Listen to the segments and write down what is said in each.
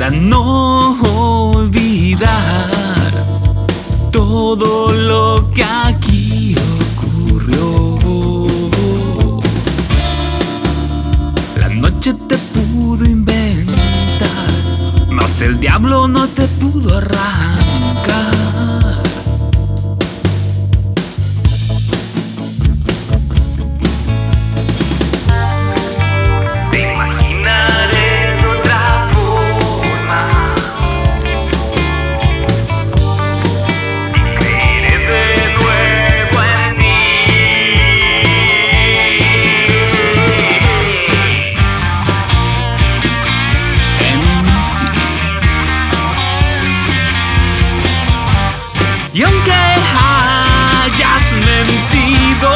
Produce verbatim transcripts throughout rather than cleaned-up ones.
para no olvidar todo lo que aquí ocurrió. La noche te pudo inventar, mas el diablo no te pudo arrancar. Y aunque hayas mentido,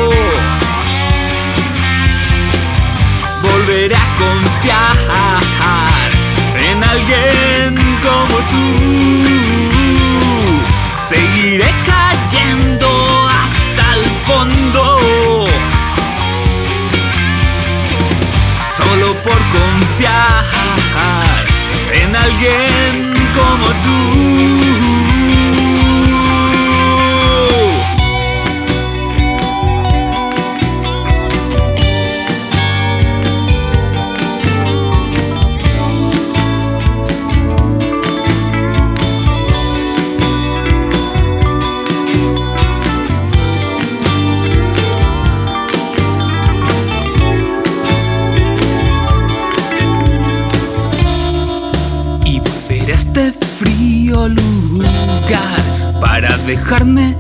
volveré a confiar en alguien como tú. Seguiré cayendo hasta el fondo, solo por confiar en alguien como tú. Este frío lugar para dejarme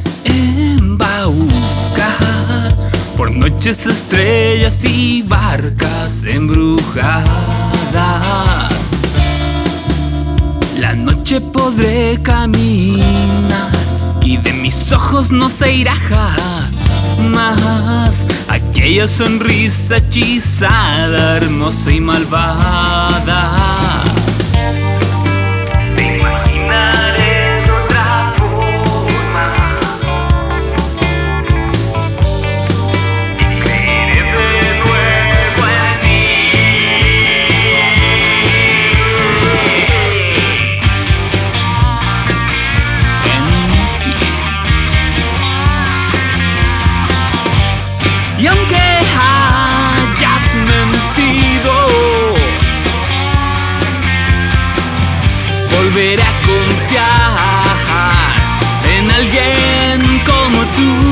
embaucar por noches, estrellas y barcas embrujadas. La noche podré caminar y de mis ojos no se irá jamás aquella sonrisa hechizada, hermosa y malvada. Y aunque hayas mentido, volveré a confiar en alguien como tú.